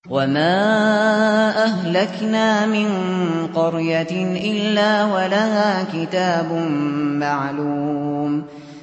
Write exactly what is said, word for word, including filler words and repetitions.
وَمَا أَهْلَكْنَا مِن قَرْيَةٍ إِلَّا وَلَهَا كِتَابٌ مَّعْلُومٌ